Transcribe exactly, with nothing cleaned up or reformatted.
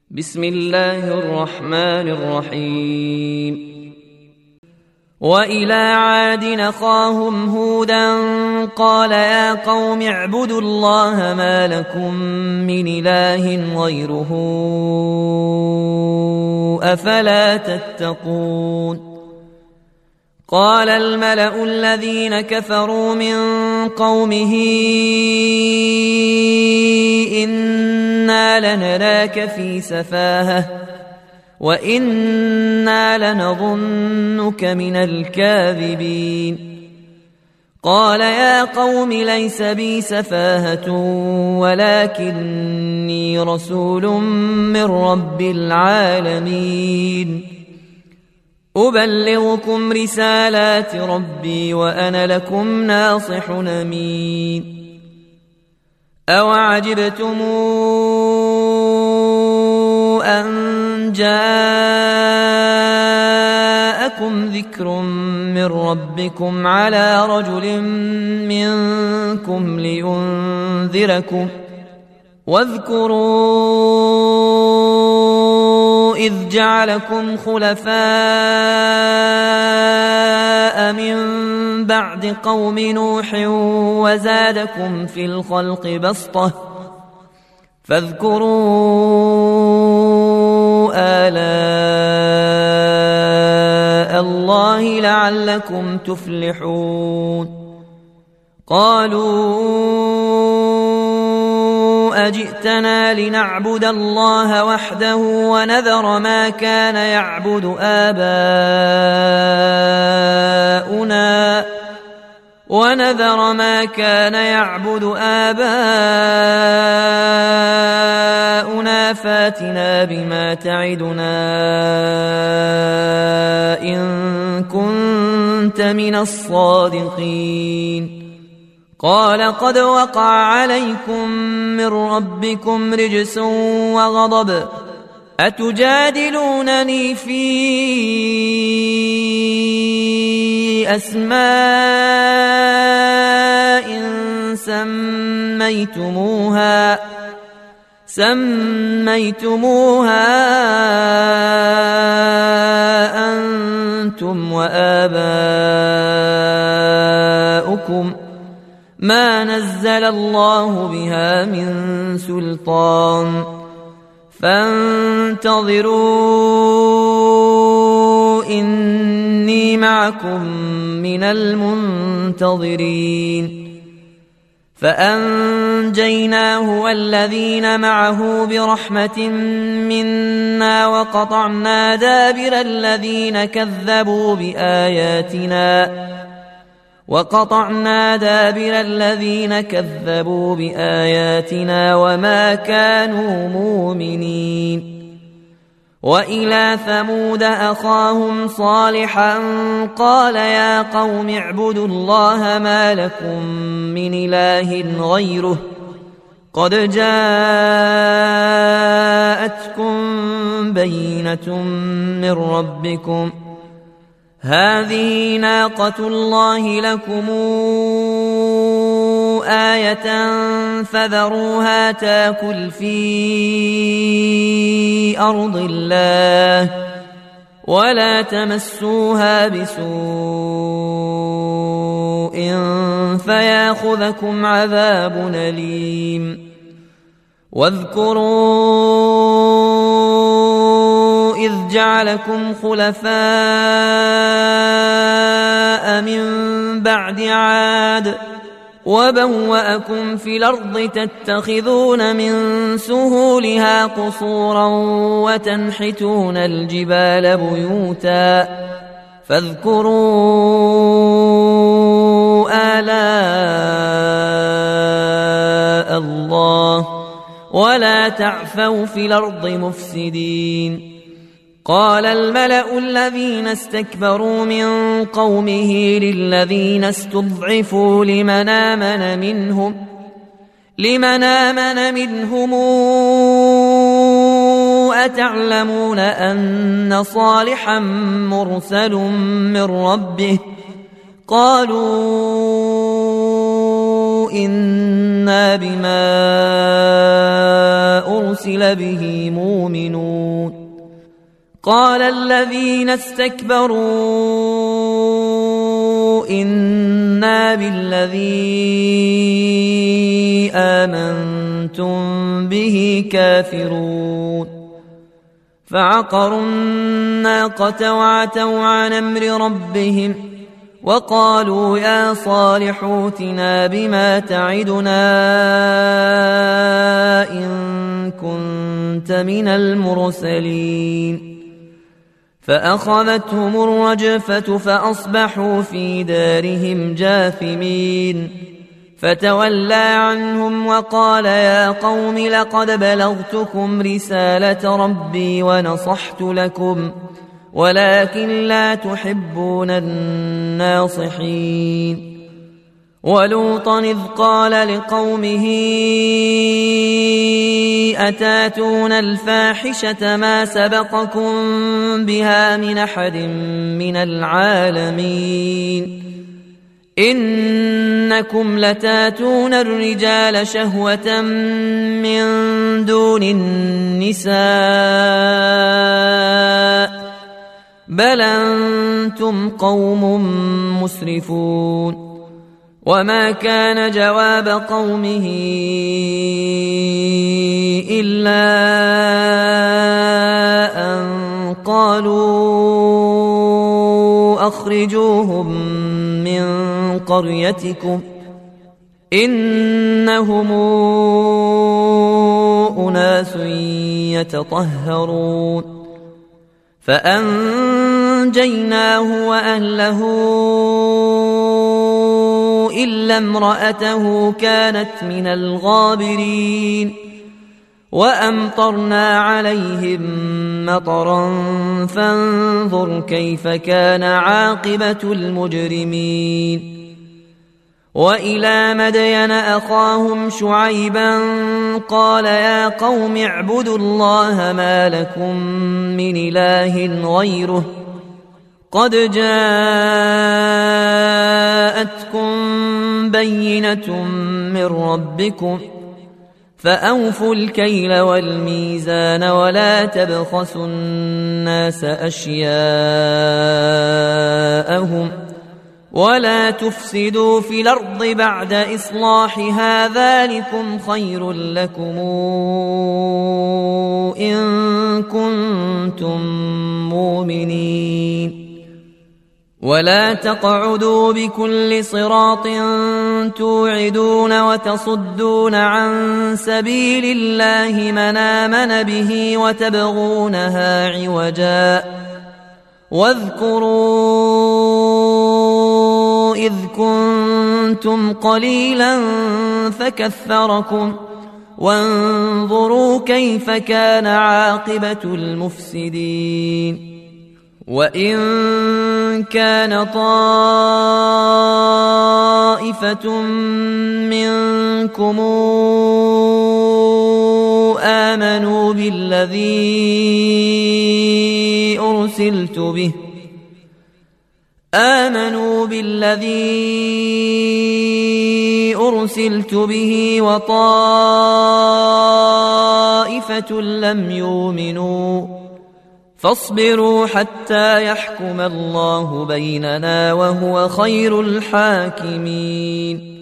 بسم الله الرحمن الرحيم. وإلى عاد أخاهم هودا قال يا قوم اعبدوا الله ما لكم من إله غيره أفلا تتقون. قال الملأ الذين كفروا من قومه إنا لنراك في سفاهة وإنا لنظنك من الكاذبين. قال يا قوم ليس بي سفاهة ولكني رسول من رب العالمين أبلغكم رسالات ربي وأنا لكم ناصح أمين. أوعجبتم أن جاءكم ذكر من ربكم على رجل منكم لينذركم واذكروا إذ جعلكم خلفاء من بعد قوم نوح وزادكم في الخلق بسطة فاذكروا آلاء الله لعلكم تفلحون. قالوا أجئتنا لنعبد الله وحده ونذر ما كان يعبد آباؤنا ونذر ما كان يعبد آباؤنا فاتنا بما تعدنا إن كنت من الصادقين. قال قد وقع عليكم من ربكم رجس وغضب أتجادلونني في أسماء سميتموها سميتموها أنتم وآباؤكم ما نزل الله بها من سلطان فانتظروا إني معكم من المنتظرين. فأنجيناه والذين معه برحمة منا وقطعنا دابر الذين كذبوا بآياتنا وقطعنا دابر الذين كذبوا بآياتنا وما كانوا مؤمنين. وإلى ثمود أخاهم صالحا قال يا قوم اعبدوا الله ما لكم من إله غيره قد جاءتكم بينة من ربكم هذه ناقة الله لكم آية فذروها تاكل في أرض الله ولا تمسوها بسوء فياخذكم عذاب أليم. واذكروا إذ جعلكم خلفاء من بعد عاد وبوأكم في الأرض تتخذون من سهولها قصورا وتنحتون الجبال بيوتا فاذكروا آلاء الله ولا تعثوا في الأرض مفسدين. قال الملأ الذين استكبروا من قومه للذين استضعفوا لمن آمن منهم لمن آمن منهم أتعلمون أن صالحا مرسل من ربه قالوا إنا بما أرسل به مؤمنون قال الذين استكبروا إنا بالذي آمنتم به كافرون فعقروا الناقة وعتوا عن أمر ربهم وقالوا يا صالح ائتنا بما تعدنا إن كنت من المرسلين فأخذتهم الرجفة فأصبحوا في دارهم جاثمين فتولى عنهم وقال يا قوم لقد بلغتكم رسالة ربي ونصحت لكم ولكن لا تحبون الناصحين ولوطا إذ قال لقومه أتاتون الفاحشة ما سبقكم بها من أحد من العالمين إنكم لتاتون الرجال شهوة من دون النساء بل أنتم قوم مسرفون وما كان جواب قومه إلا أن قالوا أخرجوهم من قريتكم إنهم أناس يتطهرون فأنجيناه وأهله إلا امرأته كانت من الغابرين وأمطرنا عليهم مطرا فانظر كيف كان عاقبة المجرمين وإلى مدين أخاهم شعيبا قال يا قوم اعبدوا الله ما لكم من إله غيره قد جاءتكم بينة من ربكم فأوفوا الكيل والميزان ولا تبخسوا الناس أشياءهم ولا تفسدوا في الأرض بعد إصلاحها ذلكم خير لكم إن كنتم مؤمنين ولا تقعدوا بكل صراط توعدون وتصدون عن سبيل الله من آمن به وتبغونها عوجا واذكروا إذ كنتم قليلا فكثركم وانظروا كيف كان عاقبة المفسدين وإن كان طائفة منكم آمنوا بالذي أرسلت به آمنوا بالذي أرسلت به وطائفة لم يؤمنوا فاصبروا حتى يحكم الله بيننا وهو خير الحاكمين